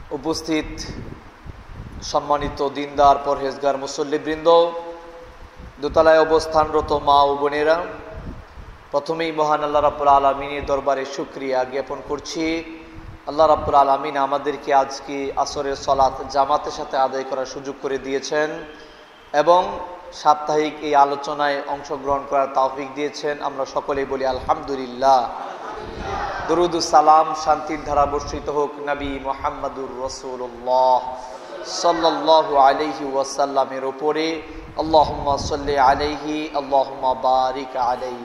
উপস্থিত সম্মানিত দিনদার পরহেজগার মুসল্লিবৃন্দ, দোতলায় অবস্থানরত মা ও বোনেরা, প্রথমেই মহান আল্লাহ রাব্বুল আলামিনের দরবারে শুকরিয়া জ্ঞাপন করছি। আল্লাহ রাব্বুল আলামিন আমাদেরকে আজকে আসরের সালাত জামাতের সাথে আদায় করার সুযোগ করে দিয়েছেন এবং সাপ্তাহিক এই আলোচনায় অংশগ্রহণ করার তৌফিক দিয়েছেন। আমরা সকলেই বলি আলহামদুলিল্লাহ। দরুদ ও সালাম শান্তির ধারা বর্ষিত হোক নবী মুহাম্মদুর রাসূলুল্লাহ সাল্লাল্লাহু আলাইহি ওয়াসাল্লামের উপরে। আল্লাহুম্মা সাল্লি আলাইহি আল্লাহুম্মা বারিক আলাইহি।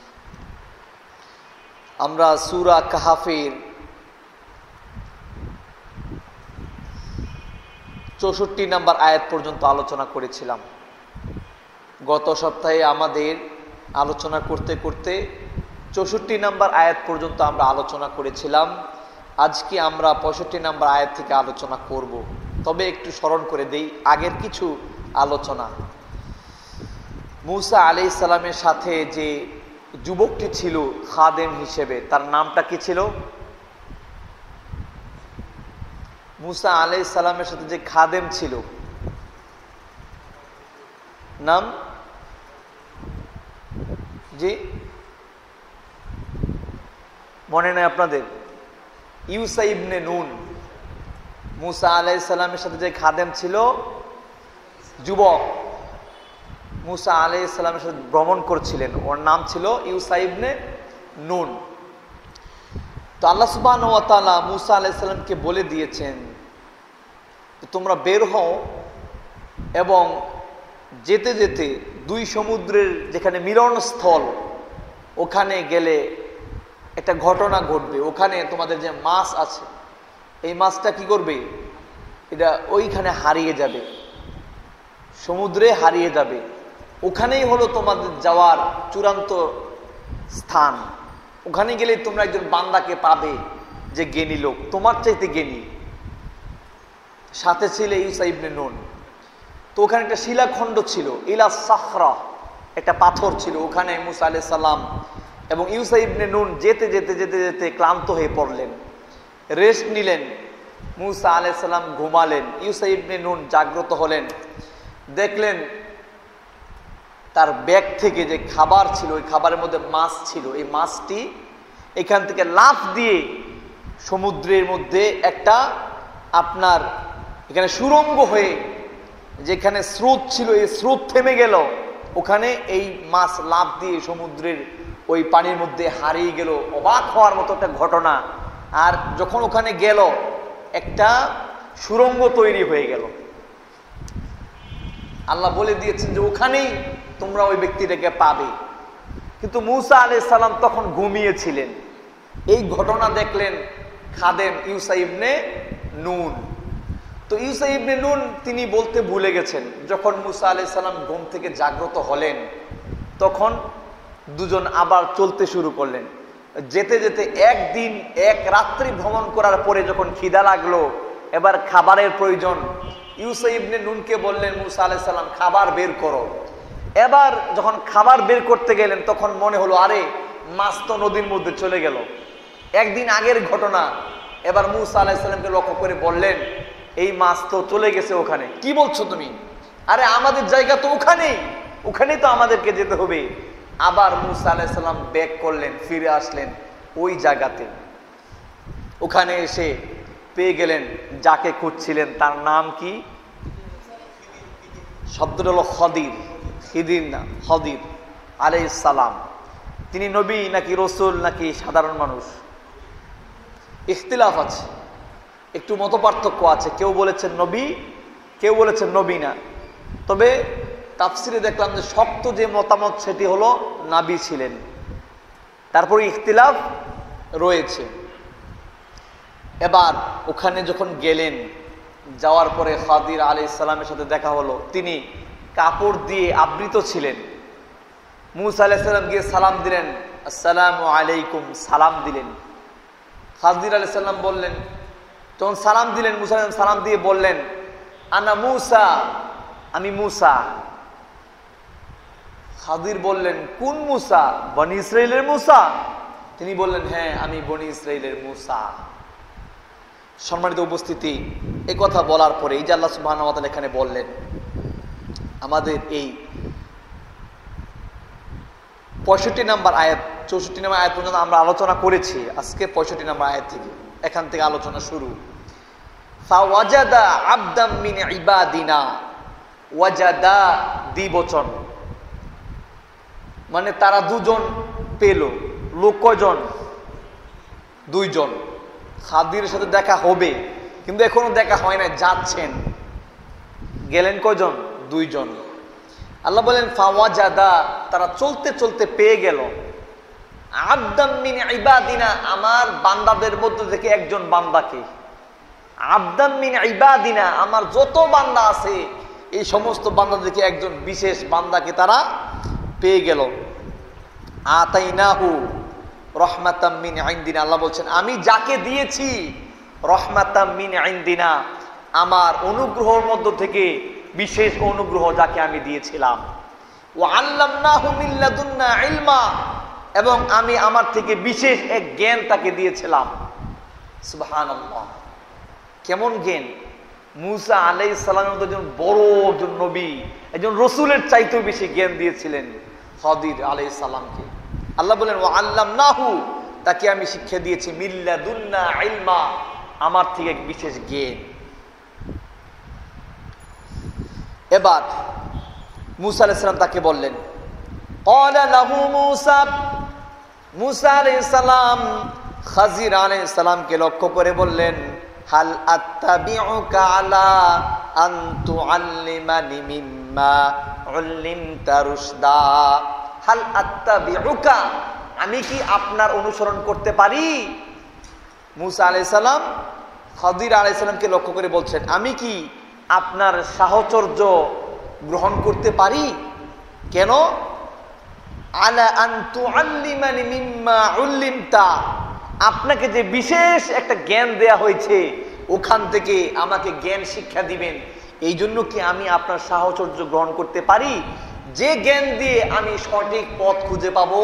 আমরা সূরা কাহফের 64 নম্বর আয়াত পর্যন্ত আলোচনা করেছিলাম। গত সপ্তাহে আমাদের আলোচনা করতে করতে 64 নম্বর আয়াত পর্যন্ত আমরা আলোচনা করেছিলাম। আজকে আমরা 65 নম্বর আয়াত থেকে আলোচনা করব। তবে একটু স্মরণ করে দেই আগের কিছু আলোচনা। মূসা আলাইহিস সালামের সাথে যে যুবকটি ছিল খাদেম হিসেবে, তার নামটা কি ছিল? মূসা আলাইহিস সালামের সাথে যে খাদেম ছিল, নাম জি মনে নেই আপনাদের? ইউসা ইবনে নুন। মূসা আলাইহিস সালামের সাথে যে খাদেম ছিল, যুবক মূসা আলাইহিস সালামের সাথে ভ্রমণ করছিলেন, ওর নাম ছিল ইউসা ইবনে নুন। তো আল্লাহ সুবহানাহু ওয়া তাআলা মূসা আলাইহিস সালামকে বলে দিয়েছেন তোমরা বের হও এবং যেতে যেতে দুই সমুদ্রের যেখানে মিলনস্থল, ওখানে গেলে একটা ঘটনা ঘটবে। ওখানে তোমাদের যে মাছ আছে, এই মাছটা কি করবে? এটা ওইখানে হারিয়ে যাবে, সমুদ্রে হারিয়ে যাবে। ওখানেই হলো তোমাদের যাওয়ার চূড়ান্ত স্থান। ওখানে গেলে তোমরা একজন বান্দাকে পাবে যে জ্ঞানী লোক, তোমার চাইতে জ্ঞানী। সাথে ছিল ইউসা ইবনে নুন। তো ওখানে একটা শিলাখণ্ড ছিল, ইলা সাখরা, একটা পাথর ছিল। ওখানে মূসা আলাইহিস সালাম এবং ইউসা ইবনে নুন যেতে যেতে যেতে যেতে ক্লান্ত হয়ে পড়লেন, রেস্ট নিলেন। মূসা আলাইহিস সালাম ঘুমালেন, ইউসা ইবনে নুন জাগ্রত হলেন, দেখলেন তার ব্যাগ থেকে যে খাবার ছিল, ওই খাবারের মধ্যে মাছ ছিল। এই মাছটি এখান থেকে লাফ দিয়ে সমুদ্রের মধ্যে একটা আপনার এখানে সুড়ঙ্গ হয়ে, যেখানে স্রোত ছিল এই স্রোত থেমে গেল, ওখানে এই মাছ লাফ দিয়ে সমুদ্রের ওই পানির মধ্যে হারিয়ে গেল। অবাক হওয়ার মতো একটা ঘটনা। আর যখন ওখানে গেল, একটা সুড়ঙ্গ তৈরি হয়ে গেল। আল্লাহ বলে দিয়েছেন যে ওখানেই তোমরা ওই ব্যক্তিটাকে পাবে। কিন্তু মূসা আলাইহিস সালাম তখন ঘুমিয়েছিলেন। এই ঘটনা দেখলেন খাদেম ইউসা ইবনে নুন। তো ইউসা ইবনে নুন তিনি বলতে ভুলে গেছেন। যখন মূসা আলাইহিস সালাম ঘুম থেকে জাগ্রত হলেন, তখন দুজন আবার চলতে শুরু করলেন। যেতে যেতে একদিন এক রাত্রি ভ্রমণ করার পরে যখন খিদা লাগলো, এবার খাবারের প্রয়োজন। ইউসা ইবনে নুনকে বললেন মূসা আলাইহিস সালাম খাবার বের করো। এবার যখন খাবার বের করতে গেলেন, তখন মনে হলো আরে মাছ তো নদীর মধ্যে চলে গেল, একদিন আগের ঘটনা। এবার মূসা আলাইহিস সালামকে লক্ষ্য করে বললেন এই মাছ তো চলে গেছে ওখানে। কি বলছো তুমি? আরে আমাদের জায়গা তো ওখানেই, ওখানেই তো আমাদেরকে যেতে হবে। আবার মূসা আলাইহিস সালাম ব্যাক করলেন, ফিরে আসলেন ওই জায়গাতে। ওখানে এসে পেয়ে গেলেন যাকে খুঁজছিলেন, তার নাম কি? শব্দটা হলো খদির, খিদির না, খদির আলাইহিস সালাম। তিনি নবী নাকি রসুল নাকি সাধারণ মানুষ? ইখতিলাফ আছে, একটু মতপার্থক্য আছে। কেউ বলেছেন নবী, কেউ বলেছেন নবী না। তবে তাফসিরে দেখলাম যে শক্ত যে মতামত সেটি হলো নবী ছিলেন। তারপরে ইখতিলাফ রয়েছে। এবার ওখানে যখন গেলেন, যাওয়ার পরে খাদির আলাইহিস সালামের সাথে দেখা হলো। তিনি কাপড় দিয়ে আবৃত ছিলেন। মূসা আলাইহিস সালাম গিয়ে সালাম দিলেন, আসসালামু আলাইকুম, সালাম দিলেন। খাদির আলাইহিস সালাম বললেন, যখন সালাম দিলেন, মূসা আলাইহিস সালাম দিয়ে বললেন আনা মূসা, আমি মূসা। খাদির বললেন কোন মূসা? বনি ইসরাইলের মূসা? তিনি বললেন হ্যাঁ, আমি বনি ইসরাইলের মূসা। সম্মানিত উপস্থিতি, এই কথা বলার পরে এই যে আল্লাহ সুবহানাহু ওয়া তাআলা এখানে বললেন, আমাদের এই 65 নম্বর আয়াত 64 নম্বর আয়াত পর্যন্ত আমরা আলোচনা করেছি। আজকে 65 নম্বর আয়াত থেকে এখান থেকে আলোচনা শুরু। ফাওয়াজাদা আবদাম মিন ইবাদিনা, ওয়াজাদা দ্বিবচন, মানে তারা দুজন পেল। লোক কয়জন? দুইজন। খাদির সাথে দেখা হবে, কিন্তু এখনো দেখা হয় না, যাচ্ছেন। গেলেন কয়জন? দুইজন। আল্লাহ বলেন ফাওয়াজাদা, তারা চলতে চলতে পেয়ে গেল আবদাম মিন ইবাদিনা, আমার বান্দাদের মধ্যে থেকে একজন বান্দাকে। আবদাম মিন ইবাদিনা, আমার যত বান্দা আছে এই সমস্ত বান্দা থেকে একজন বিশেষ বান্দাকে তারা পেয়ে গেল। আতাইনাহু রহমাতাম মিন ইনদিনা, আল্লাহ বলছেন আমি যাকে দিয়েছি রহমাতাম মিন ইনদিনা, আমার অনুগ্রহের মধ্য থেকে বিশেষ অনুগ্রহ যাকে আমি দিয়েছিলাম। ওয়া আল্লামনাহু মিন লাদুন্না ইলমা, এবং আমি আমার থেকে বিশেষ এক জ্ঞান তাকে দিয়েছিলাম। সুবহানাল্লাহ, কেমন জ্ঞান! মুসা আলাইহিস সালামের মতো একজন বড় একজন নবী, একজন রসুলের চাইতেও বেশি জ্ঞান দিয়েছিলেন খাদির আলাইহিস সালামকে। আল্লাহ বলেন ওয়া আল্লামনাহু, তাকে আমি শিক্ষা দিয়েছি মিন লাদুন্না ইলমা, আমার থেকে এক বিশেষ জ্ঞান। এবার মুসা আলাইহিস সালাম তাকে বললেন, ক্বালা লাহু মুসা, মুসা আলাইহিস সালাম খাজির আলাইহিস সালামকে লক্ষ্য করে বললেন, হাল আত্তাবিউকা আলা আন তুআল্লিমানি মিম্মা উল্লিমতা রুশদা। হাল আত্তাবিউকা, আমি কি আপনার অনুসরণ করতে পারি? মুসা আলাইহিস সালাম খাদির আলাইহিস সালামকে লক্ষ্য করে বলছেন, আমি কি আপনার সাহচর্য গ্রহণ করতে পারি? কেন? আলা আন তুআল্লিমানি মিম্মা উল্লিমতা, আপনাকে যে বিশেষ একটা জ্ঞান দেয়া হয়েছে ওখান থেকে আমাকে জ্ঞান শিক্ষা দিবেন, এই জন্য কি আমি আপনার সাহচর্য গ্রহণ করতে পারি, যে জ্ঞান দিয়ে আমি সঠিক পথ খুঁজে পাবো?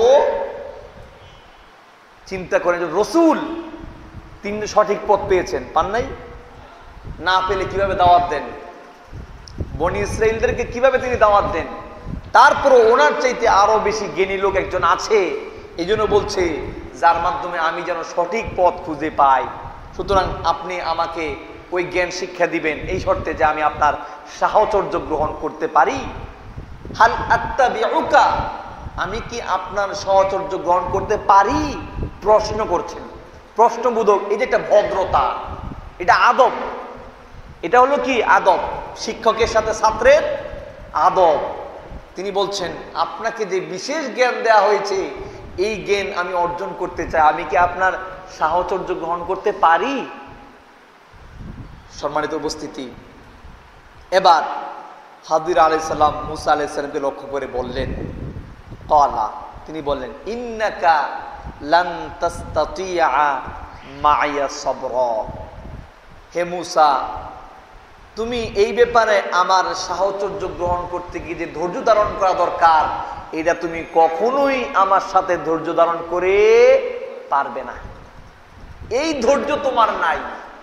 চিন্তা করেন, যে রসুল তিনি সঠিক পথ পেয়েছেন, পান নাই? না পেলে কিভাবে দাওয়াত দেন? বনি ইসরাইলদেরকে কিভাবে তিনি দাওয়াত দেন? তারপরও ওনার চাইতে আরো বেশি জ্ঞানী লোক একজন আছে, এই জন্য বলছে যার মাধ্যমে আমি যেন সঠিক পথ খুঁজে পাই। সুতরাং আপনি আমাকে ওই জ্ঞান শিক্ষা দিবেন এই শর্তে যে আমি আপনার সাহচর্য গ্রহণ করতে পারি। হাল আত্তাবিউকা, আমি কি আপনার সাহচর্য গ্রহণ করতে পারি? প্রশ্ন করছেন, প্রশ্নবোধক। এই যে একটা ভদ্রতা, এটা আদব, এটা হলো কি আদব, শিক্ষকের সাথে ছাত্রের আদব। তিনি বলছেন আপনাকে যে বিশেষ জ্ঞান দেয়া হয়েছে এই জ্ঞান আমি অর্জন করতে চাই, আমি কি আপনার সাহচর্য গ্রহণ করতে পারি? সম্মানিত উপস্থিতি, এবার খাদির আলাইহিস সালাম মুসা আলাইহিস সালামকে লক্ষ্য করে বললেন, ক্বালা, তিনি বললেন, ইন্নাকা লান তাসতাতিয়া মাইয়া সাবরা। হে মুসা, তুমি এই ব্যাপারে আমার সাহচর্য গ্রহণ করতে গিয়ে যে ধৈর্য ধারণ করা দরকার, এটা তুমি কখনোই আমার সাথে ধৈর্য ধারণ করে পারবে না। এই ধৈর্য তোমার নাই।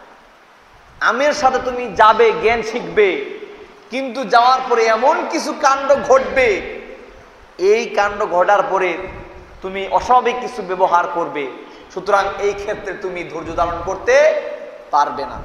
আমার সাথে তুমি যাবে, জ্ঞান শিখবে, কিন্তু যাওয়ার পরে এমন কিছু কাণ্ড ঘটবে, এই কাণ্ড ঘটার পরে তুমি অস্বাভাবিক কিছু ব্যবহার করবে, সুতরাং এই ক্ষেত্রে তুমি ধৈর্য ধারণ করতে পারবে না।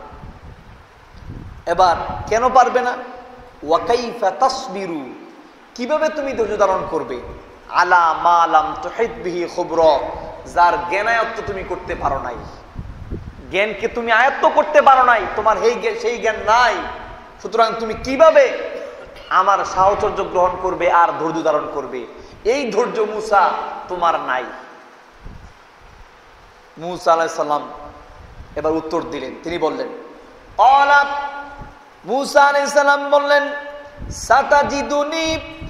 এবার কেন পারবে না? ওয়া কাইফা তাসবিরু, কিভাবে তুমি ধৈর্য ধারণ করবে? আলা মা লাম তুহিত বিহি খুবরা, যার জ্ঞান আয়ত্ত তুমি করতে পারো নাই, জ্ঞানকে তুমি আয়ত্ত করতে পারো নাই, তোমার সেই জ্ঞান নাই, সুতরাং তুমি কিভাবে আমার সাহচর্য গ্রহণ করবে আর ধৈর্য ধারণ করবে? এই ধৈর্য মুসা তোমার নাই। মুসা আলাইহিস সালাম এবার উত্তর দিলেন, তিনি বললেন, ক্বালা, মুসা আলাইহিস সালাম বললেন, সাতাজিদুনি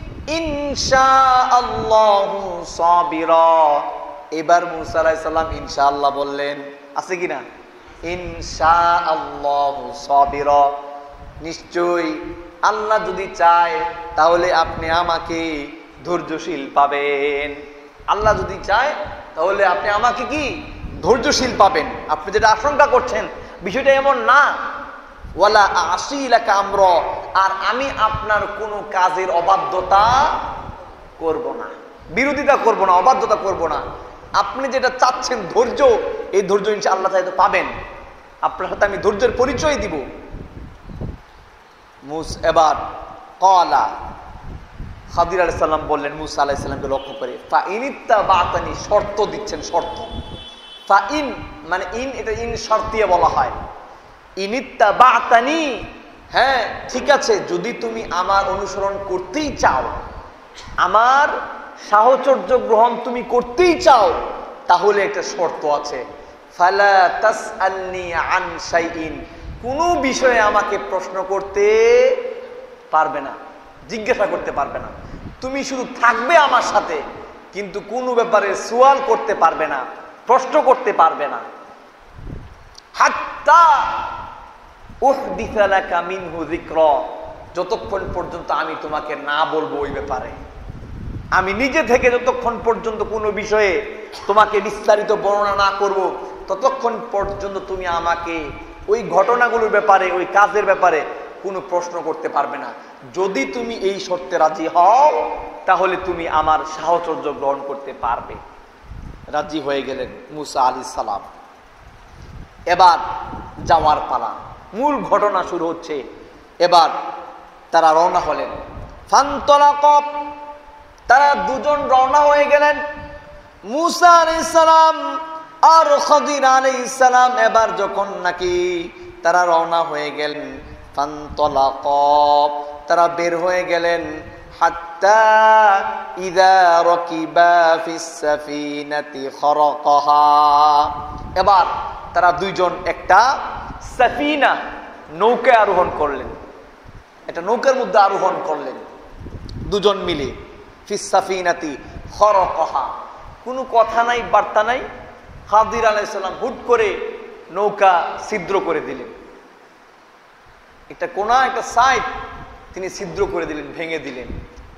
ইনশাআল্লাহু সাবিরা। এবার মুসা আলাইহিস সালাম ইনশাআল্লাহ বললেন, আছে কিনা? ইনশাআল্লাহু সাবিরা, নিশ্চয়ই আল্লাহ যদি চায় তাহলে আপনি আমাকে ধৈর্যশীল পাবেন। আল্লাহ যদি চায় তাহলে আপনি আমাকে কি ধৈর্যশীল পাবেন। আপনি যেটা আশঙ্কা করছেন বিষয়টা এমন না। ওয়ালা আশিলাকা আমর, আর আমি আপনার কোনো কাজের অবাধ্যতা করব না, বিরোধিতা করব না, অবাধ্যতা করব না। আপনি যেটা চাচ্ছেন ধৈর্য, এই ধৈর্য ইনশাআল্লাহ চাইতে পাবেন। আপনার সাথে আমি ধৈর্যের পরিচয় দিব। এবার ক্বালা, খাদির আলাইহিস সালাম বললেন মুসা আলাইহিস সালামকে লক্ষ্য করে, ফা ইনিত্তাবাতানি, শর্ত দিচ্ছেন, শর্ত। ফা ইন মানে ইন, এটা ইন শর্তিয়া বলা হয়। ইনিত্তাবাতানি, হ্যাঁ ঠিক আছে, যদি তুমি আমার অনুসরণ করতেই চাও, আমার সাহচর্য গ্রহণ তুমি করতেই চাও, তাহলে একটা শর্ত আছে। ফালা তাসআলনি আন শাইইন, কোনো বিষয়ে আমাকে প্রশ্ন করতে পারবে না, জিজ্ঞাসা করতে পারবে না। তুমি শুধু থাকবে আমার সাথে, কিন্তু কোনো ব্যাপারে সুয়াল করতে পারবে না, প্রশ্ন করতে পারবে না। হাত্তা উহদিসা লাকা মিনহু যিকরা, যতক্ষণ পর্যন্ত আমি তোমাকে না বলবো ওই ব্যাপারে। আমি নিজে থেকে যতক্ষণ পর্যন্ত কোনো বিষয়ে তোমাকে বিস্তারিত বর্ণনা না করব, ততক্ষণ পর্যন্ত তুমি আমাকে ওই ঘটনাগুলোর ব্যাপারে, ওই কাজের ব্যাপারে কোনো প্রশ্ন করতে পারবে না। যদি তুমি এই শর্তে রাজি হও, তাহলে তুমি আমার সাহচর্য গ্রহণ করতে পারবে। রাজি হয়ে গেলেন মুসা আলাইহিস সালাম। এবার যাওয়ার পালা, মূল ঘটনা শুরু হচ্ছে। এবার তারা রওনা হলেন। ফান্তলাক, তারা দুজন রওনা হয়ে গেলেন, মুসা আলাইহিস সালাম আর খাদির আলাইহিস সালাম। এবার যখন নাকি তারা রওনা হয়ে গেলেন, ফান্তলাক, তারা বের হয়ে গেলেন। হাত্তা ইযা রাকিবা ফিস সাফিনাতি খরাকাহা, এবার তারা দুইজন একটা সাফিনা, নৌকায় আরোহণ করলেন, একটা নৌকার মধ্যে আরোহণ করলেন দুজন মিলে। ফিস সাফিনাতি খরাকাহা, কোনো কথা নাই, বার্তা নাই। খাদির আলাইহিস সালাম হুট করে নৌকা ছিদ্র করে দিলেন, একটা কোনা, একটা সাইড তিনি ছিদ্র করে দিলেন, ভেঙে দিলেন।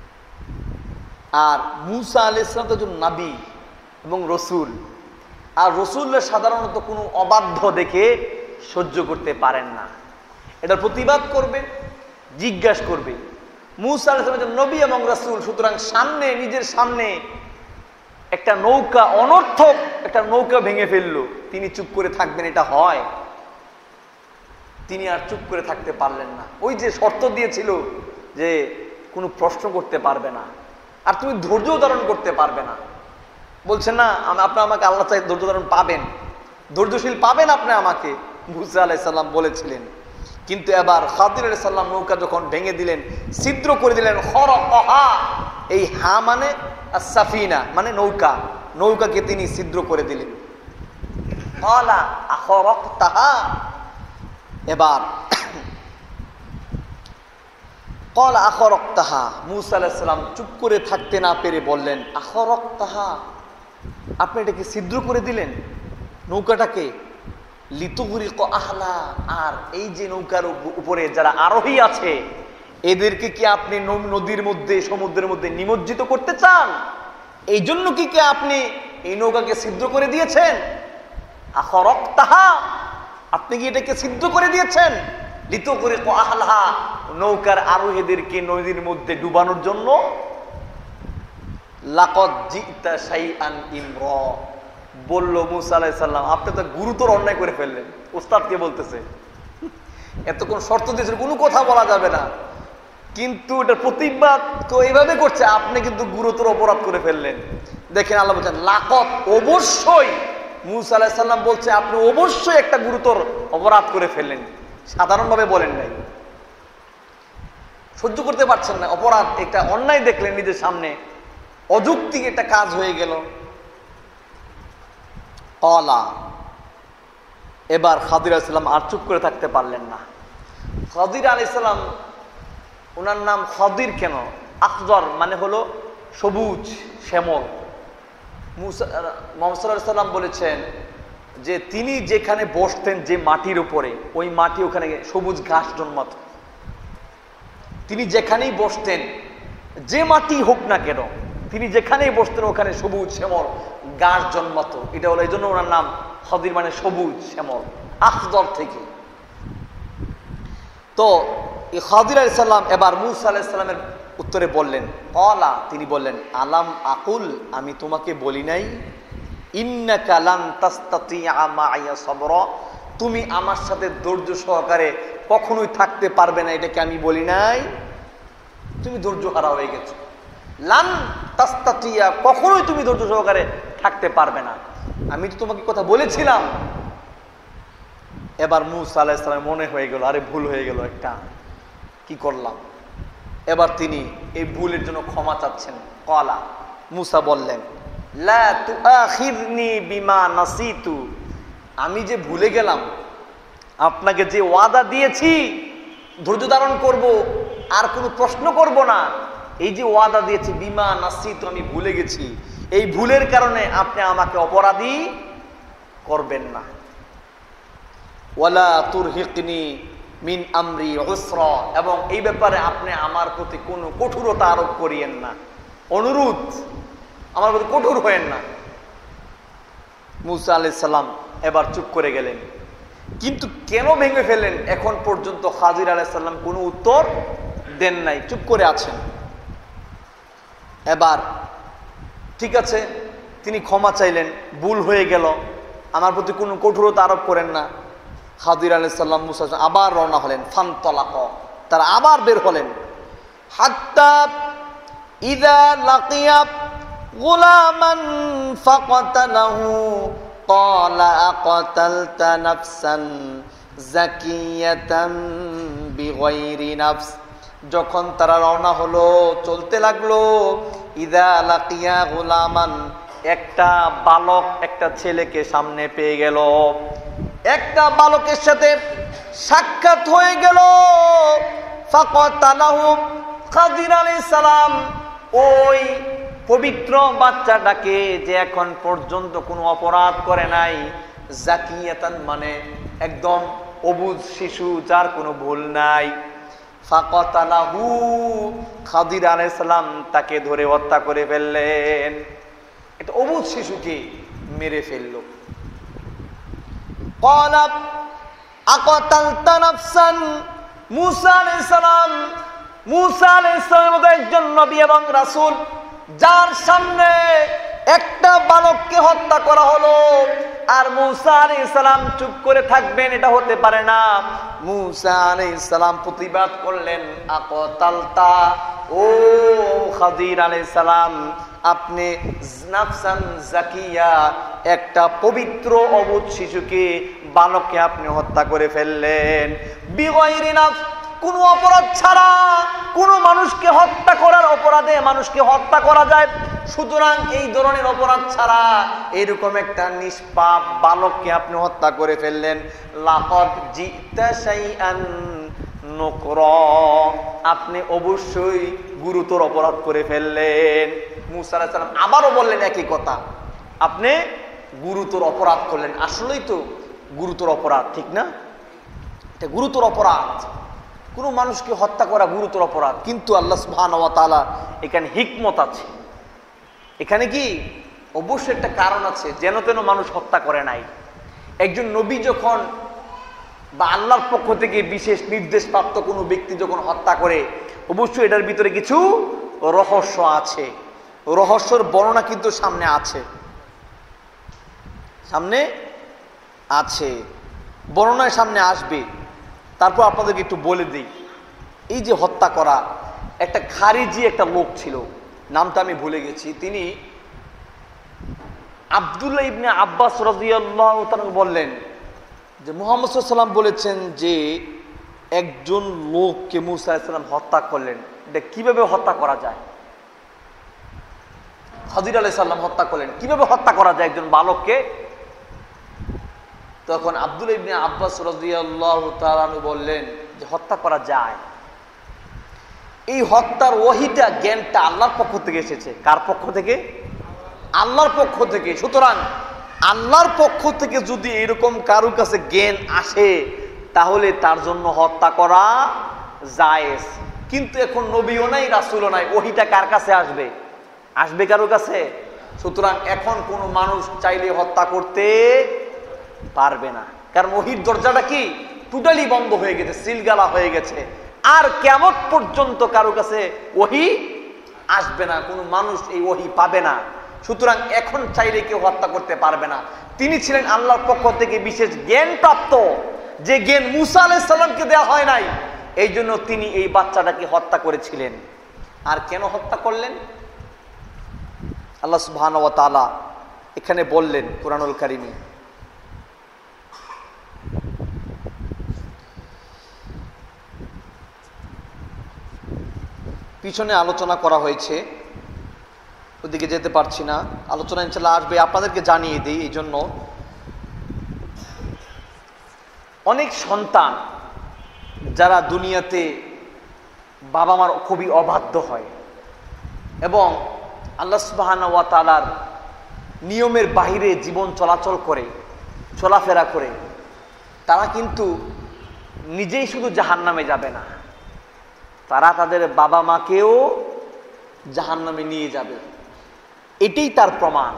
আর মুসা আলাইহিস সালাম তো একজন নবী এবং রসুল, আর রসুলরা সাধারণত কোনো অবাধ্য দেখে সহ্য করতে পারেন না, এটার প্রতিবাদ করবে, জিজ্ঞাসা করবে। মুসা আলাইহিস সালাম একজন নবী এবং রসুল, সুতরাং সামনে, নিজের সামনে একটা নৌকা, অনর্থক একটা নৌকা ভেঙে ফেললো, তিনি চুপ করে থাকবেন? এটা হয়? তিনি আর চুপ করে থাকতে পারলেন না। ওই যে শর্ত দিয়েছিল যে কোনো প্রশ্ন করতে পারবে না, আর তুমি ধৈর্য ধারণ করতে পারবে না। বলছেন না, আপনি আমাকে, আল্লাহ চাই ধৈর্য ধারণ পাবেন, ধৈর্যশীল পাবেন আপনি আমাকে, মুসা আলাইহিস সালাম বলেছিলেন। কিন্তু এবার খাদির আলাইহিস সালাম নৌকা যখন ভেঙে দিলেন, ছিদ্র করে দিলেন, খরাকাহা, এই হা মানে as-সাফিনা মানে নৌকা, নৌকাকে তিনি ছিদ্র করে দিলেন। ক্বালা আখরাকতাহা, এবার ক্বালা আখরাকতাহা, মুসা আলাইহিস সালাম চুপ করে থাকতে না পেরে বললেন, আখরাকতাহা, আপনি এটাকে ছিদ্র করে দিলেন নৌকাটাকে, লিতুগরিক আহলা, আর এই যে নৌকার উপরে যারা আরোহী আছে এদেরকে কি আপনি নদীর মধ্যে, সমুদ্রের মধ্যে নিমজ্জিত করতে চান? এই জন্য কি আপনি এই নৌকাকে ছিদ্র করে দিয়েছেন? আখরাকতাহা, আপনি কি এটাকে ছিদ্র করে দিয়েছেন? লিতুগরিক আহলাহা, নৌকার আরোহীদেরকে নদীর মধ্যে ডুবানোর জন্য। লাকাদ জিতা শাইআন ইমরা, বলল মুসা আলাইহিস সালাম, আপনি তো গুরুতর অন্যায় করে ফেললেন। ওস্তাদকে বলতেছে, এতক্ষণ শর্ত দিয়েছিল, কোনো কথা বলা যাবে না, কিন্তু এটার প্রতিবাদ তো এইভাবে করছে, আপনি কিন্তু গুরুতর অপরাধ করে ফেললেন। দেখেন আল্লাহ বলছেন লাকাদ, অবশ্যই। মুসা আলাইহিস সালাম বলছে আপনি অবশ্যই একটা গুরুতর অপরাধ করে ফেললেন, সাধারণভাবে বলেন নাই। সহ্য করতে পারছেন না, অপরাধ, একটা অন্যায় দেখলেন নিজের সামনে, অযৌক্তিক একটা কাজ হয়ে গেল। ক্বালা, এবার খাদির আলাইহিস সালাম আর চুপ করে থাকতে পারলেন না। খাদির আলাইহিস সালাম, ওনার নাম খাদির কেন? আখদর মানে হলো সবুজ, শ্যামল। মুসা, মুহাম্মদ সাল্লাল্লাহু আলাইহি ওয়াসাল্লাম বলেছেন যে তিনি যেখানে বসতেন, যে মাটির উপরে, ওই মাটি ওখানে সবুজ ঘাস জন্মাত। তিনি যেখানেই বসতেন, যে মাটি হোক না কেন, তিনি যেখানেই বসতেন ওখানে সবুজ শ্যামল ঘাস জন্মাত। এটা হলো, এই জন্য ওনার নাম খাদির মানে সবুজ শ্যামল। আখদর থেকে। তো খাদির আলাইহিস সালাম এবার মূসা আলাইহিস সালামের উত্তরে বললেন, ক্বালা, তিনি বললেন, আলাম আকুল, আমি তোমাকে বলি নাই, ইন্নাকা লান তাসতাতিআ মা'ইয়া সাবরা, তুমি আমার সাথে ধৈর্য সহকারে কখনোই থাকতে পারবে না, এটাকে আমি বলি নাই? তুমি ধৈর্য হারা হয়ে গেছো। লান তাসতাতিয়া, কখনোই তুমি ধৈর্য সহকারে থাকতে পারবে না, আমি তো তোমাকে কথা বলেছিলাম। এবার মূসা আলাইহিস সালাম মনে হয়ে গেল, আরে ভুল হয়ে গেল একটা, কি করলাম। এবার তিনি এই ভুলের জন্য ক্ষমা চাচ্ছেন। ক্বালা, মূসা বললেন, লা তুআখিযনি বিমা নাসিতু, আমি যে ভুলে গেলাম, আপনাকে যে ওয়াদা দিয়েছি ধৈর্য ধারণ করব, আর কোনো প্রশ্ন করব না, এই যে ওয়াদা দিয়েছি, বিমা নাসিতু, আমি ভুলে গেছি, এই ভুলের কারণে আপনি আমাকে অপরাধী করবেন না। ওয়ালা তুরহিকনি মিন আমরি উসরা, এবং এই ব্যাপারে আপনি আমার প্রতি কোনো কঠোরতা আরোপ করিয়েন না, অনুরোধ, আমার প্রতি কঠোর হয়েন না। মূসা আলাইহিস সালাম এবার চুপ করে গেলেন। কিন্তু কেন ভেঙে ফেলেন, এখন পর্যন্ত খাদির আলাইহিস সালাম কোনো উত্তর দেন নাই, চুপ করে আছেন। এবার ঠিক আছে, তিনি ক্ষমা চাইলেন, ভুল হয়ে গেল, আমার প্রতি কোনো কঠোরতা আরোপ করেন না। খাদির আলাইহিস সালাম মূসা আবার রওনা হলেন, ফানতালাক, তারা আবার বের হলেন। হাত্তা ইযা লাকিয়া গুলামান ফাকাতালাহু ক্বালা আকাতালতা নাফসান যাকিয়াতান বিগাইরি নাফস, যখন তারা রওনা হলো, চলতে লাগলো, ইযা লাকিয়া গুলামান, একটা বালক একটা ছেলেকে সামনে পেয়ে গেল, একটা বালকের সাথে সাক্ষাৎ হয়ে গেল। ফাকাতালাহু, খাদির আলাইহিস সালাম ওই পবিত্র বাচ্চাটাকে, যে এখন পর্যন্ত কোনো অপরাধ করে নাই, জাকিয়াতান মানে একদম অবুঝ শিশু, যার কোনো ভুল নাই, ফাকাতালাহু, খাদির আলাইহিস সালাম তাকে ধরে হত্যা করে ফেললেন। এটা অবুঝ শিশুকে মেরে ফেললো। ক্বালা আকাতালতা নাফসান, মূসা আলাইহিস সালাম, মূসা আলাইহিস সালামের মতো একজন নবী এবং রাসূল, যার সামনে একটা বালককে হত্যা করা হলো, আর মূসা আলাইহিস সালাম চুপ করে থাকবেন, এটা হতে পারে না। মূসা আলাইহিস সালাম প্রতিবাদ করলেন, আকাতালতা, ও খাদির আলাইহিস সালাম, আপনি নাফসান জাকিয়া, একটা পবিত্র অবুঝ শিশুকে, বালককে আপনি হত্যা করে ফেললেন। বিগাইরি নাফস, কোনো অপরাধ ছাড়া, কোনো মানুষকে হত্যা করার অপরাধে মানুষকে হত্যা করা যায়, সুতরাং এই ধরনের অপরাধ ছাড়া এরকম একটা নিষ্পাপ বালককে আপনি হত্যা করে ফেললেন। লাকাদ জিতা শাইআন নুকরা, আপনি অবশ্যই গুরুতর অপরাধ করে ফেললেন। মূসা আলাইহিস সালাম আবারও বললেন একই কথা, আপনি গুরুতর অপরাধ করলেন। আসলেই তো গুরুতর অপরাধ, ঠিক না? এটা গুরুতর অপরাধ, কোনো মানুষকে হত্যা করা গুরুতর অপরাধ। কিন্তু আল্লাহ সুবহানাহু ওয়া তাআলা এখানে হিকমত আছে। এখানে কি অবশ্যই একটা কারণ আছে, যেন তেন মানুষ হত্যা করে নাই। একজন নবী যখন বা আল্লাহর পক্ষ থেকে বিশেষ নির্দেশপ্রাপ্ত কোনো ব্যক্তি যখন হত্যা করে, অবশ্যই এটার ভিতরে কিছু রহস্য আছে। রহস্যের বর্ণনা কিন্তু সামনে আছে, সামনে আছে, বর্ণনায় সামনে আসবে। তারপর আপনাদেরকে একটু বলে দিই, এই যে হত্যা করা, একটা খারিজি একটা লোক ছিল, নামটা আমি ভুলে গেছি, তিনি আব্দুল্লাহ ইবনে আব্বাস রাদিয়াল্লাহু তাআলা বললেন যে মুহাম্মদ সাল্লাল্লাহু আলাইহি ওয়াসাল্লাম বলেছেন যে একজন লোককে মূসা আলাইহিস সালাম হত্যা করলেন। এটা কিভাবে হত্যা করা যায়? খাদির আলাইহিস সালাম হত্যা করলেন, কিভাবে হত্যা করা যায় একজন বালককে? তখন আব্দুল্লাহ ইবনে আব্বাস রাদিয়াল্লাহু তাআলা বললেন যে হত্যা করা যায়। এই হত্যার ওহীটা, জ্ঞানটা আল্লাহর পক্ষ থেকে এসেছে। কার পক্ষ থেকে? আল্লাহর পক্ষ থেকে। সুতরাং আল্লাহর পক্ষ থেকে যদি এরকম কারো কাছে জ্ঞান আসে, তাহলে তার জন্য হত্যা করা জায়েজ। কিন্তু এখন নবীও নাই, রাসূলও নাই, ওহীটা কার কাছে আসবে? আসবে কারো কাছে। সুতরাং এখন কোনো মানুষ চাইলে হত্যা করতে পারবে না। কারণ ওহির দরজাটা কি টোটালি বন্ধ হয়ে গেছে, সিলগালা হয়ে গেছে। আর কিয়ামত পর্যন্ত কারো কাছে ওহী আসবে না, কোনো মানুষ এই ওহী পাবে না। সুতরাং এখন চাইলে কেউ হত্যা করতে পারবে না। তিনি ছিলেন আল্লাহর পক্ষ থেকে বিশেষ জ্ঞান প্রাপ্ত, যে জ্ঞান মূসা আলাইহিস সালামকে দেওয়া হয় নাই। এই জন্য তিনি এই বাচ্চাটাকে হত্যা করেছিলেন। আর কেন হত্যা করলেন আল্লাহ সুবহানাহু ওয়া তাআলা এখানে বললেন কুরআনুল কারীমে, পিছনে আলোচনা করা হয়েছে, ওদিকে যেতে পারছি না, আলোচনা ইনশাআল্লাহ আসবে, আপনাদেরকে জানিয়ে দিই। এই জন্য অনেক সন্তান যারা দুনিয়াতে বাবা মার খুবই অবাধ্য হয় এবং আল্লাহ সুবহানাহু ওয়া তাআলার নিয়মের বাহিরে জীবন চলাচল করে, চলাফেরা করে, তারা কিন্তু নিজেই শুধু জাহান্নামে যাবে না, তারা তাদের বাবা মাকেও জাহান্নামে নিয়ে যাবে। এটাই তার প্রমাণ।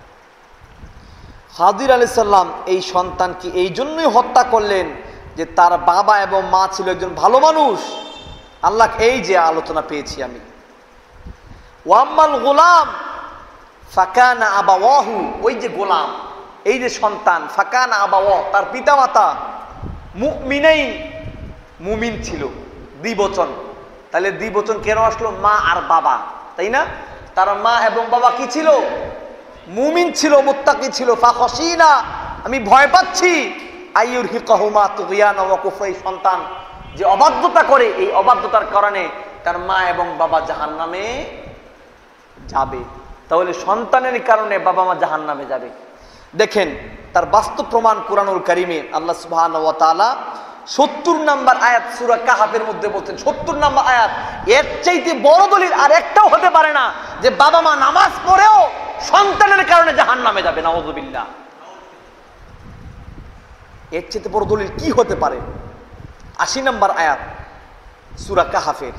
খাদির আলাইহিস সালাম এই সন্তানকে এই জন্যই হত্যা করলেন যে তার বাবা এবং মা ছিল একজন ভালো মানুষ। আল্লাহ এই যে আলোচনা পেয়েছি আমি, ওয়াম্মাল গোলাম ফাকানা আবাওয়াহু, ওই যে গোলাম, এই যে সন্তান, ফাকানা আবাওয়াহু, তার পিতামাতা মুমিনাইন, মুমিন ছিল, দ্বিবচন। তাহলে দ্বিবচন কেন আসলো? মা আর বাবা, তাই না? তার মা এবং বাবা কি ছিল? মুমিন ছিল, মুত্তাকি ছিল। ফাখশিনা, আমি ভয় পাচ্ছি, আইয়ুরহিকাহুমা তুগয়ানা ওয়া কুফরা, এই সন্তান যে অবাধ্যতা করে, এই অবাধ্যতার কারণে তার মা এবং বাবা জাহান্নামে যাবে। তাহলে সন্তানের কারণে বাবা মা জাহান্নামে যাবে। দেখেন তার বাস্তব প্রমাণ কুরআনুল কারীমে আল্লাহ সুবহানাহু ওয়া তাআলা 70 নম্বর আয়াত সূরা কাহাফের মধ্যে বলছেন, 70 নম্বর আয়াত। এর চাইতে বড় দলিল আর একটাও হতে পারে না যে বাবা মা নামাজ পড়েও সন্তানের কারণে জাহান্নামে যাবে, নাউযুবিল্লাহ। এর চাইতে বড় দলিল কি হতে পারে? 80 নম্বর আয়াত সূরা কাহাফের।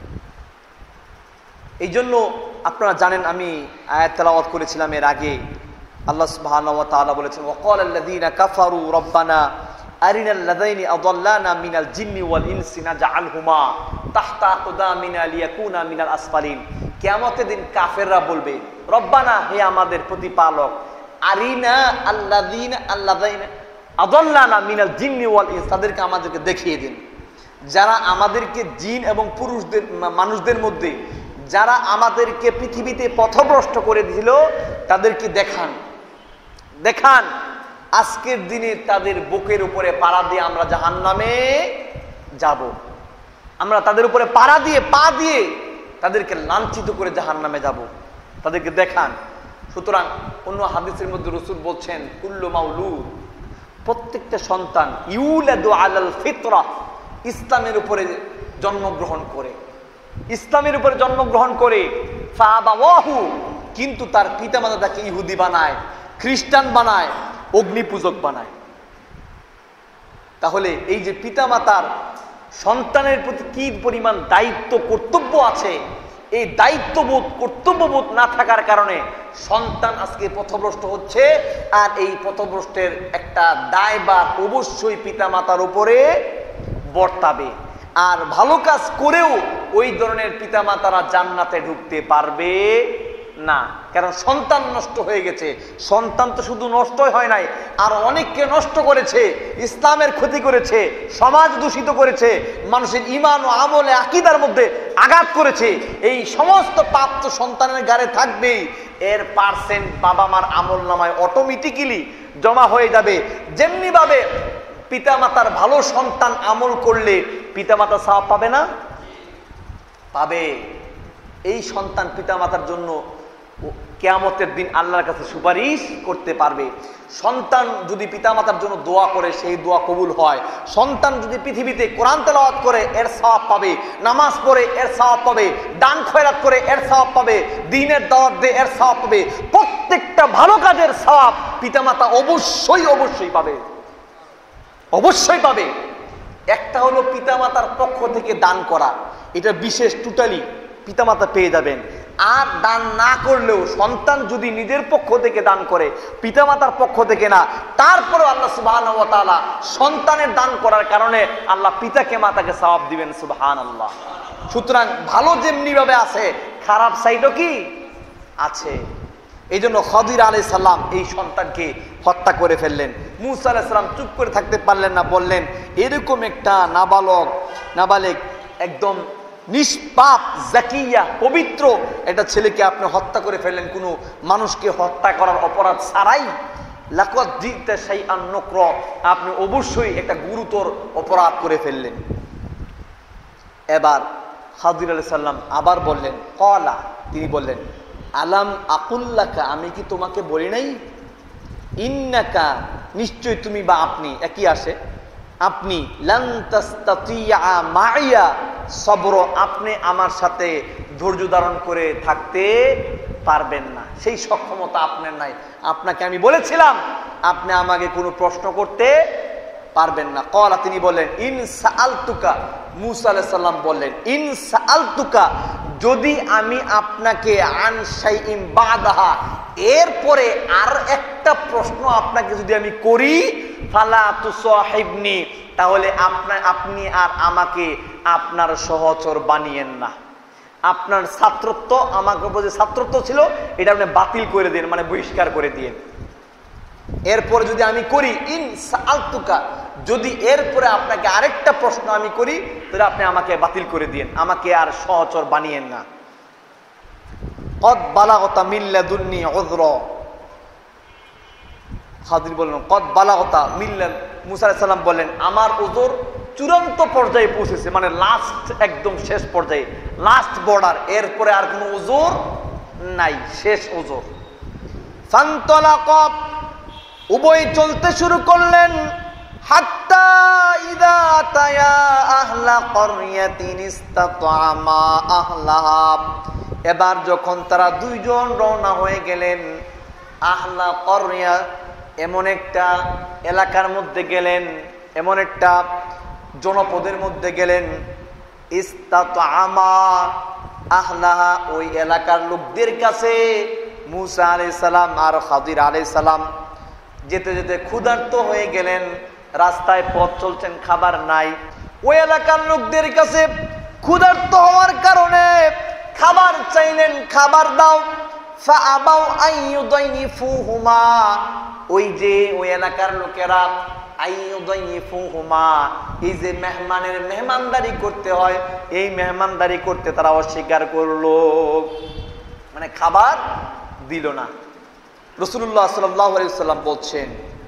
এই জন্য আপনারা জানেন, আমি আয়াত তেলাওয়াত করেছিলাম এর আগে। আল্লাহ সুবহানাহু ওয়া তাআলা বলেছেন, ওয়াকালাল্লাযীনা কাফারু রব্বানা আরিনাল লাযাইনি আযাল্লানা মিনাল জিন্নি ওয়াল ইনসি নাজআলহুমা তাহতা আকদামিনা লিয়াকুনা মিনাল আসফালিন। কিয়ামতের দিন কাফেররা বলবে, রব্বানা, হে আমাদের প্রতিপালক, আরিনা আল্লাযীনা আযাল্লানা মিনাল জিন্নি ওয়াল ইনস, তাদেরকে আমাদেরকে দেখিয়ে দিন, যারা আমাদেরকে জিন এবং পুরুষদের মানুষদের মধ্যে যারা আমাদেরকে পৃথিবীতে পথভ্রষ্ট করে দিল, তাদেরকে দেখান, দেখান আজকের দিনে তাদের বুকের উপরে পাড়া দিয়ে আমরা জাহান্নামে যাব। আমরা তাদের উপরে পাড়া দিয়ে, পা দিয়ে তাদেরকে লাঞ্ছিত করে জাহান্নামে যাব, তাদেরকে দেখান। সুতরাং অন্য হাদিসের মধ্যে রাসূল বলছেন, কুল্লু মাউলুদ, প্রত্যেকটা সন্তান ইউলাদু আলাল ফিতরা, ইসলামের উপরে জন্মগ্রহণ করে, ইসলামের উপরে জন্মগ্রহণ করে, ফাআবাওয়াহু, কিন্তু তার পিতামাতা তাকে ইহুদি বানায়, খ্রিস্টান বানায়, অগ্নি পূজক বানায়। তাহলে এই যে পিতামাতার সন্তানের প্রতি কি পরিমাণ দায়িত্ব কর্তব্য আছে, এই দায়িত্ববোধ কর্তব্যবোধ না থাকার কারণে সন্তান আজকে পথভ্রষ্ট হচ্ছে। আর এই পথভ্রষ্টের একটা দায়ভার অবশ্যই পিতামাতার উপরে বর্তাবে। আর ভালো কাজ করেও ওই ধরনের পিতামাতারা জান্নাতে ঢুকতে পারবে না, কারণ সন্তান নষ্ট হয়ে গেছে। সন্তান তো শুধু নষ্টই হয় নাই, আর অনেককে নষ্ট করেছে, ইসলামের ক্ষতি করেছে, সমাজ দূষিত করেছে, মানুষের ঈমান ও আমলে আকীদার মধ্যে আঘাত করেছে। এই সমস্ত পাপ তো সন্তানের গায়ে থাকবেই, এর পার্সেন্ট বাবা মার আমল নামায় অটোমেটিক্যালি জমা হয়ে যাবে। যেমনি ভাবে পিতামাতার ভালো সন্তান আমল করলে পিতামাতা সওয়াব পাবে না? পাবে। এই সন্তান পিতামাতার জন্য কিয়ামতের দিন আল্লাহর কাছে সুপারিশ করতে পারবে। সন্তান যদি পিতামাতার জন্য দোয়া করে, সেই দোয়া কবুল হয়। সন্তান যদি পৃথিবীতে কোরআন তেলাওয়াত করে, এর সওয়াব পাবে। নামাজ পড়ে, এর সওয়াব পাবে। দান খয়রাত করে, এর সওয়াব পাবে। দ্বীনের দাওয়াত দিয়ে, এর সওয়াব পাবে। প্রত্যেকটা ভালো কাজের সওয়াব পিতামাতা অবশ্যই অবশ্যই পাবে, অবশ্যই পাবে। একটা হলো পিতামাতার পক্ষ থেকে দান করা, এটা বিশেষ, টোটালি পিতামাতা পেয়ে যাবেন। আর দান না করলেও সন্তান যদি নিজের পক্ষ থেকে দান করে, পিতামাতার পক্ষ থেকে না, তারপরেও আল্লাহ সুবহানাহু ওয়া তাআলা সন্তানের দান করার কারণে আল্লাহ পিতাকে মাতাকে সওয়াব দিবেন। সুবহানাল্লাহ। সুতরাং ভালো যেমনি ভাবে আছে, খারাপ সাইডও কি আছে। এই জন্য খদির আলাইহিস সালাম এই সন্তানকে হত্যা করে ফেললেন। মূসা আলাইহিস সালাম চুপ করে থাকতে পারলেন না, বললেন এরকম একটা নাবালেগ একদম নিষ্পাপ জাকিয়া পবিত্র একটা ছেলেকে আপনি হত্যা করে ফেললেন কোনো মানুষকে হত্যা করার অপরাধ ছাড়াই। লাকাদ জিতা শাইআন নুকরা, আপনি অবশ্যই একটা গুরুতর অপরাধ করে ফেললেন। এবার খাদির আলাইহিস সালাম আবার বললেন, ক্বালা, তিনি বললেন, আলাম আকুল্লাকা, আমি কি তোমাকে বলি নাই, ইন্নাকা, নিশ্চয় তুমি বা আপনি একই আসে, আপনি লান তাস্তাতিয়া মাইয়া সবর, আপনি আমার সাথে ধৈর্য ধারণ করে থাকতে পারবেন না, সেই সক্ষমতা আপনার নাই। আপনাকে আমি বলেছিলাম আপনি আমাকে কোনো প্রশ্ন করতে পারবেন না। ক্বালা, তিনি বললেন, ইন সাআলতুকা, মূসা আলাইহিস সালাম বললেন, ইন সাআলতুকা, যদি আমি আপনাকে আন শাইইন বাদাহা, এরপরে আর একটা প্রশ্ন আপনাকে যদি আমি করি, ফালা তুসাহিবনি, তাহলে আপনি আর আমাকে আপনার সহচর বানিয়েন না। আপনার ছাত্রত্ব, আমাকে যে ছাত্রত্ব ছিল এটা আপনি বাতিল করে দিন, মানে বহিষ্কার করে দিন। এরপরে যদি আমি করি, ইন সাআলতুকা, যদি এরপরে আপনাকে আরেকটা প্রশ্ন আমি করি, তাহলে আপনি আমাকে বাতিল করে দিন, আমাকে আর সহচর বানিয়েন না। কদ বালাগতা মিন লাদুন্নি উযরা, খাদির বললেন, কদ বালাগতা মিন, মূসা আলাইহিস সালাম বললেন, আমার উযর চূড়ান্ত পর্যায়ে পৌঁছেছে, মানে লাস্ট, একদম শেষ পর্যায়ে, লাস্ট বর্ডার, এরপরে আর কোনো উযর নাই, শেষ উযর। ফানতালাকা, উভয় চলতে শুরু করলেন, হাত্তা ইযা আতায়া আহলা ক্বরিয়াতিন ইসতাতআমা আহলাহা, এবার যখন তারা দুইজন রওনা হয়ে গেলেন আহলা ক্বরিয়া, এমন একটা এলাকার মধ্যে গেলেন, এমন একটা জনপদের মধ্যে গেলেন, ইসতাতআমা আহলাহা, ওই এলাকার লোকদের কাছে মূসা আলাইহিস সালাম আর খাদির আলাইহিস সালাম যেতে যেতে ক্ষুধার্ত হয়ে গেলেন, রাস্তায় পথ চলছেন, খাবার নাই। ওই এলাকার লোকদের কাছে ক্ষুধার্ত হওয়ার কারণে খাবার চাইলেন, খাবার দাও। ফাআবাউ আইয়ুদাইফুহুমা, ওই যে ওই এলাকার লোকেরা, আইয়ুদাইফুহুমা, এই যে মেহমানের মেহমানদারি করতে হয়, এই মেহমানদারি করতে তারা অস্বীকার করলো, মানে খাবার দিল না। রাসূলুল্লাহ সাল্লাল্লাহু আলাইহি ওয়াসাল্লাম বলছেন,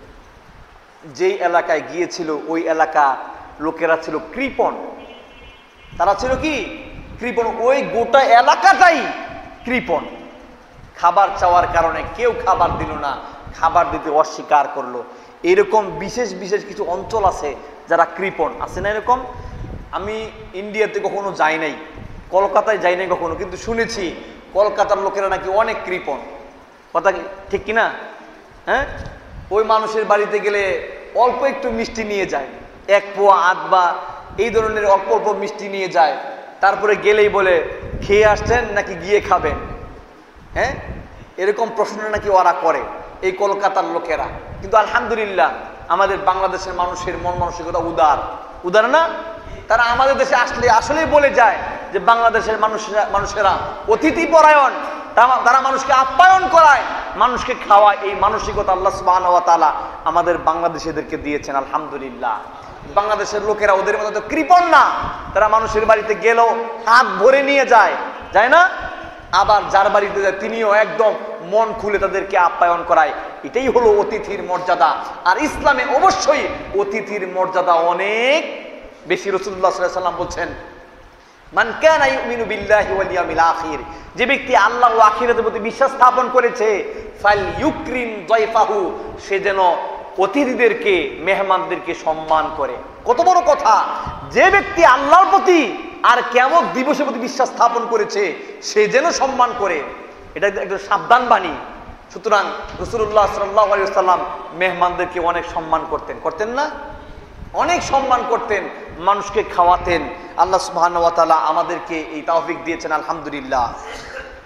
যেই এলাকায় গিয়েছিল ওই এলাকা লোকেরা ছিল কৃপণ, তারা ছিল কি কৃপণ, ওই গোটা এলাকাটাই কৃপণ। খাবার চাওয়ার কারণে কেউ খাবার দিল না, খাবার দিতে অস্বীকার করলো। এরকম বিশেষ বিশেষ কিছু অঞ্চল আছে যারা কৃপণ, আছে না এরকম? আমি ইন্ডিয়াতে কখনো যাই নাই, কলকাতায় যাই নাই কখনো, কিন্তু শুনেছি কলকাতার লোকেরা নাকি অনেক কৃপণ। কথা ঠিক কিনা? হ্যাঁ, ওই মানুষের বাড়িতে গেলে অল্প একটু মিষ্টি নিয়ে যায়, এক পোয়া আধবা এই ধরনের অল্প অল্প মিষ্টি নিয়ে যায়, তারপরে গেলেই বলে খেয়ে আসছেন নাকি গিয়ে খাবেন। হ্যাঁ, এরকম প্রশ্ন নাকি ওরা করে এই কলকাতার লোকেরা। কিন্তু আলহামদুলিল্লাহ আমাদের বাংলাদেশের মানুষের মন মানসিকতা উদার না? তারা আমাদের দেশে আসলে আসলেই বলে যায় যে বাংলাদেশের মানুষেরা অতিথি পরায়ণ, তারা মানুষকে আপ্যায়ন করায়, মানুষকে খাওয়ায়। এই মানসিকতা আল্লাহ সুবহানাহু ওয়া তাআলা আমাদের বাংলাদেশিদেরকে দিয়েছেন, আলহামদুলিল্লাহ। বাংলাদেশের লোকেরা ওদের মতো কৃপণ না, তারা মানুষের বাড়িতে গেলেও হাত ভরে নিয়ে যায় না, আবার যার বাড়িতে যায় তিনিও একদম মন খুলে তাদেরকে আপ্যায়ন করায়। এটাই হলো অতিথির মর্যাদা। আর ইসলামে অবশ্যই অতিথির মর্যাদা অনেক বেশি। রাসূলুল্লাহ সাল্লাল্লাহু আলাইহি ওয়াসাল্লাম বলছেন, মান কানা ইউমিনু বিল্লাহি ওয়াল ইয়াউমিল আখির, যে ব্যক্তি আল্লাহ ও আখিরাতের প্রতি বিশ্বাস স্থাপন করেছে, ফালইউকরিম যায়ফাহু, সে যেন অতিথিদেরকে, মেহমানদেরকে সম্মান করে। কত বড় কথা! যে ব্যক্তি আল্লাহর প্রতি আর কিয়ামত দিবসের প্রতি বিশ্বাস স্থাপন করেছে সে যেন সম্মান করে, এটা একটা সাবধান বাণী। সুতরাং রাসূলুল্লাহ সাল্লাল্লাহু আলাইহি ওয়াসাল্লাম মেহমানদেরকে অনেক সম্মান করতেন না? অনেক সম্মান করতেন, মানুষকে খাওয়াতেন। আল্লাহ সুবহানাহু ওয়া তাআলা আমাদেরকে এই তৌফিক দিয়েছেন, আলহামদুলিল্লাহ।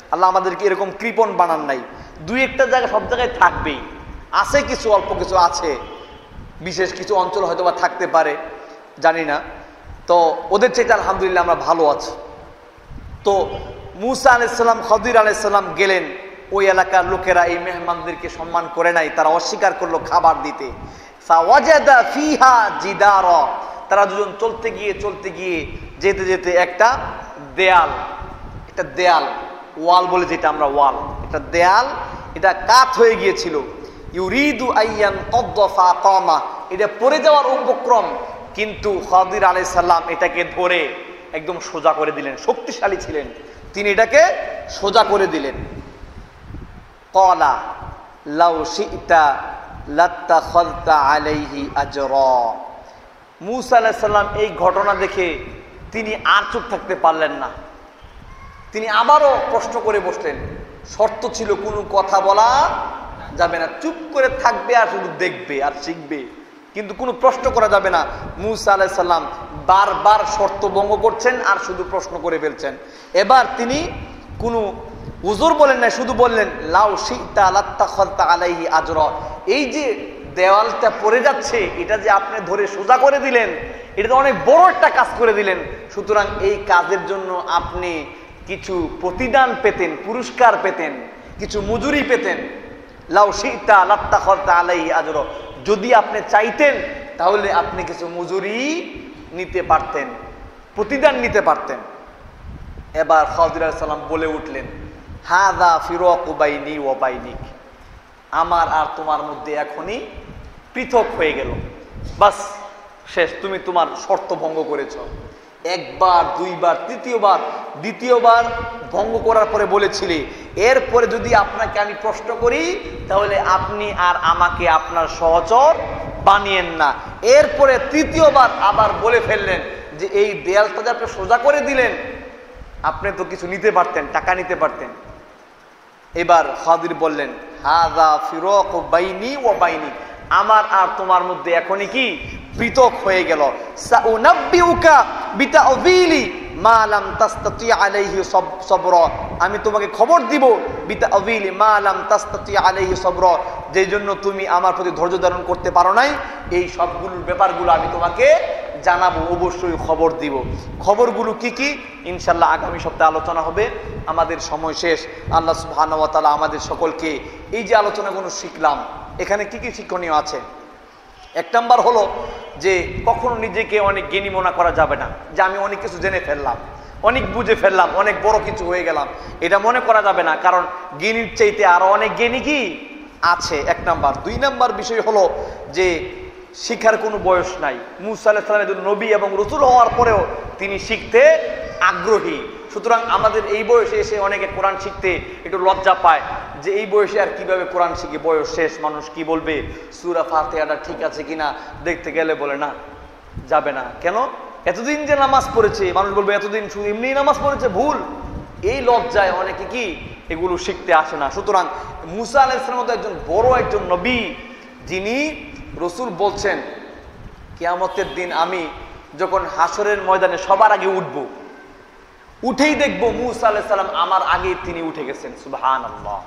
আল্লাহ আমাদেরকে এরকম কৃপণ বানান নাই। দুই একটা জায়গা সব জায়গায় থাকবেই, আছে কিছু, অল্প কিছু আছে, বিশেষ কিছু অঞ্চল হয়তো বা থাকতে পারে, জানি না। তো ওদের চাইতে আলহামদুলিল্লাহ আমরা ভালো আছি। তো মুসা আলাইহিস সালাম, খদির আলাইহিস সালাম গেলেন, ওই এলাকার লোকেরা এই মেহমানদেরকে সম্মান করে নাই, তারা অস্বীকার করলো খাবার দিতে। ফাওয়াজাদা ফিহা জিদারা, তারা দুজন চলতে গিয়ে যেতে যেতে একটা দেয়াল, ওয়াল বলে যেটা আমরা ওয়াল, একটা দেয়াল, এটা কাত হয়ে গিয়েছিল। ইউরিদু আইয়ান কদ্দফা কামা, এটা পড়ে যাওয়ার উপক্রম, কিন্তু খদির আলাইহিস সালাম এটাকে ধরে একদম সোজা করে দিলেন। শক্তিশালী ছিলেন তিনি, এটাকে সোজা করে দিলেন। ক্বালা লাউ শি'তা লাত্তাখাযতা আলাইহি আজরা। মুসা আলাইহিস সালাম এই ঘটনা দেখে তিনি আর চুপ থাকতে পারলেন না, তিনি আবারও প্রশ্ন করে বসলেন। শর্ত ছিল কোনো কথা বলা যাবে না, চুপ করে থাকবে আর শুধু দেখবে আর শিখবে, কিন্তু কোনো প্রশ্ন করা যাবে না। মুসা আলাইহিস সালাম বারবার শর্ত ভঙ্গ করছেন আর শুধু প্রশ্ন করে ফেলছেন। এবার তিনি কোনো উযর বলেন না, শুধু বললেন লাউ শি'তা লাত্তাখাযতা আলাইহি আজরা। এই যে দেওয়ালটা পড়ে যাচ্ছে, এটা যে আপনি ধরে সোজা করে দিলেন, এটা তো অনেক বড় একটা কাজ করে দিলেন, সুতরাং এই কাজের জন্য আপনি কিছু প্রতিদান পেতেন, পুরস্কার পেতেন, কিছু মজুরি পেতেন। লাউ শি'তা লাত্তাখাযতা আলাইহি আজরা, যদি আপনি চাইতেন তাহলে আপনি কিছু মজুরি নিতে পারতেন, প্রতিদান নিতে পারতেন। এবার খদির আলাইহিস সালাম বলে উঠলেন, হাযা ফিরাকু বাইনি ওয়া বাইনিক, আমার আর তোমার মধ্যে এখনই পৃথক হয়ে গেল, বাস শেষ, তুমি তোমার শর্ত ভঙ্গ করেছ। একবার, দুইবার, দ্বিতীয়বার ভঙ্গ করার পরে বলেছিলে, এরপরে যদি আপনাকে আমি প্রশ্ন করি তাহলে আপনি আর আমাকে আপনার সহচর বানিয়েন না। এরপরে তৃতীয়বার আবার বলে ফেললেন যে এই দেয়ালটা যে আপনি সোজা করে দিলেন, আপনি তো কিছু নিতে পারতেন, টাকা নিতে পারতেন। এবার খদির বললেন, হাযা ফিরাকু বাইনি ওয়া বাইনিক, আমার আর তোমার মধ্যে এখনই কি পৃথক হয়ে গেল। সাউনাব্বিউকা বিতাআযীলি মা লাম তাসতাতি আলাইহি সাবরা, আমি তোমাকে খবর দিব, বিতাআযীলি মা লাম তাসতাতি আলাইহি সাবরা, যেই জন্য তুমি আমার প্রতি ধৈর্য ধারণ করতে পারো নাই, এই সবগুলোর ব্যাপারগুলো আমি তোমাকে জানাবো, অবশ্যই খবর দিব। খবরগুলো কি কি ইনশাআল্লাহ আগামী সপ্তাহে আলোচনা হবে। আমাদের সময় শেষ। আল্লাহ সুবহানাহু ওয়া তাআলা আমাদের সকলকে এই যে আলোচনাগুলো শিখলাম, এখানে কি কি শিক্ষণীয় আছে। এক নাম্বার হলো যে কখনো নিজেকে অনেক জ্ঞানী মনে করা যাবে না, যে আমি অনেক কিছু জেনে ফেললাম, অনেক বুঝে ফেললাম, অনেক বড় কিছু হয়ে গেলাম, এটা মনে করা যাবে না, কারণ জ্ঞানীর চাইতে আরো অনেক জ্ঞানী কি আছে, এক নাম্বার। দুই নাম্বার বিষয় হলো যে শিখার কোনো বয়স নাই। মুসা আলাইহিস সালাম একজন নবী এবং রাসূল হওয়ার পরেও তিনি শিখতে আগ্রহী। সুতরাং আমাদের এই বয়সে এসে অনেকে কোরআন শিখতে একটু লজ্জা পায়, যে এই বয়সে আর কিভাবে কোরআন শিখে, বয়স শেষ, মানুষ কি বলবে, সূরা ফাতিহাটা ঠিক আছে কিনা দেখতে গেলে বলে না, যাবে না। কেন? এতদিন যে নামাজ পড়েছে, মানুষ বলবে এতদিন শুধু এমনি নামাজ পড়েছে, ভুল। এই লজ্জায় অনেকে কি এগুলো শিখতে আসে না। সুতরাং মুসা আলাইহিস সালামের মতো একজন বড় একজন নবী, যিনি রাসূল বলছেন কিয়ামতের দিন আমি যখন হাসরের ময়দানে সবার আগে উঠবো, উঠেই দেখবো মুসা আলাইহিস সালাম আমার আগে তিনি উঠে গেছেন। সুবহানাল্লাহ।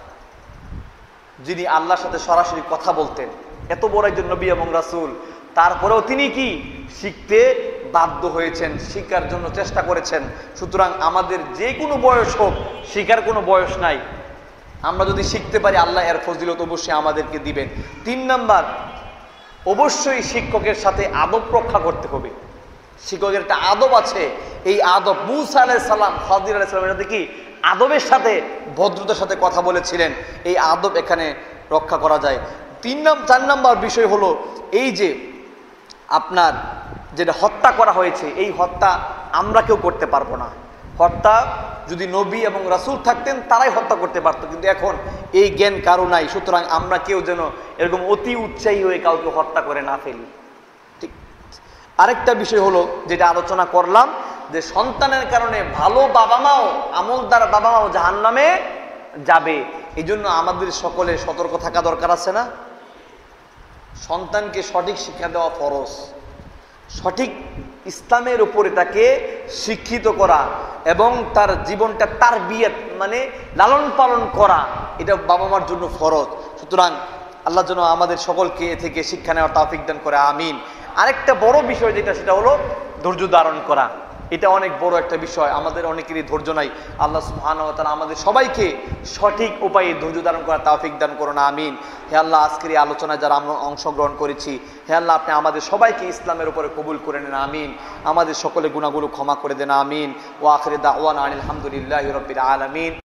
যিনি আল্লাহর সাথে সরাসরি কথা বলতেন, এত বড় একজন নবী এবং রাসূল, তারপরেও তিনি কি শিখতে বাধ্য হয়েছেন, শিখার জন্য চেষ্টা করেছেন। সুতরাং আমাদের যে কোনো বয়স হোক, শিখার কোনো বয়স নাই। আমরা যদি শিখতে পারি, আল্লাহ এর ফজিলত অবশ্যই আমাদেরকে দিবেন। 3 নাম্বার, অবশ্যই শিক্ষকের সাথে আদব রক্ষা করতে হবে। শিক্ষকের একটা আদব আছে, এই আদব মুসা আলাইহিস সালাম, খদির আলাইহিস সালামের সাথে কি আদবের সাথে, ভদ্রতার সাথে কথা বলেছিলেন, এই আদব এখানে রক্ষা করা যায়। 4 নাম্বার বিষয় হলো এই যে আপনার যেটা হত্যা করা হয়েছে, এই হত্যা আমরা কেউ করতে পারবো না। হত্যা যদি নবী এবং রাসূল থাকতেন তারাই হত্যা করতে পারতো, কিন্তু এখন এই জ্ঞান কারো নাই। সুতরাং আমরা কেউ যেন এরকম অতি উৎসাহী হয়ে কাউকে হত্যা করে না ফেলি। ঠিক। আরেকটা বিষয় হলো যেটা আলোচনা করলাম, যে সন্তানের কারণে ভালো বাবা মাও, আমলদার বাবা মাও জাহান্নামে যাবে। এই জন্য আমাদের সকলের সতর্ক থাকা দরকার আছে না? সন্তানকে সঠিক শিক্ষা দেওয়া ফরজ। সঠিক ইসলামের উপরে তাকে শিক্ষিত করা এবং তার জীবনটা তারবিয়াত মানে লালন পালন করা, এটা বাবা মার জন্য ফরজ। সুতরাং আল্লাহ যেন আমাদের সকলকে এ থেকে শিক্ষা নেওয়ার তৌফিক দান করে, আমিন। আরেকটা বড় বিষয় যেটা, সেটা হলো ধৈর্য ধারণ করা। এটা অনেক বড় একটা বিষয়, আমাদের অনেকেরই ধৈর্য নাই। আল্লাহ সুবহানাহু ওয়া তাআলা আমাদের সবাইকে সঠিক উপায়ে ধৈর্য ধারণ করার তৌফিক দান করুন, আমিন। হে আল্লাহ, আজকের এই আলোচনায় যারা আমরা অংশগ্রহণ করেছি, হে আল্লাহ, আপনি আমাদের সবাইকে ইসলামের উপরে কবুল করে নেন, আমিন। আমাদের সকলে গুনাহগুলো ক্ষমা করে দেন, আমিন। ওয়া আখিরু দাওয়ানা আলহামদুলিল্লাহি রাব্বিল আলামিন।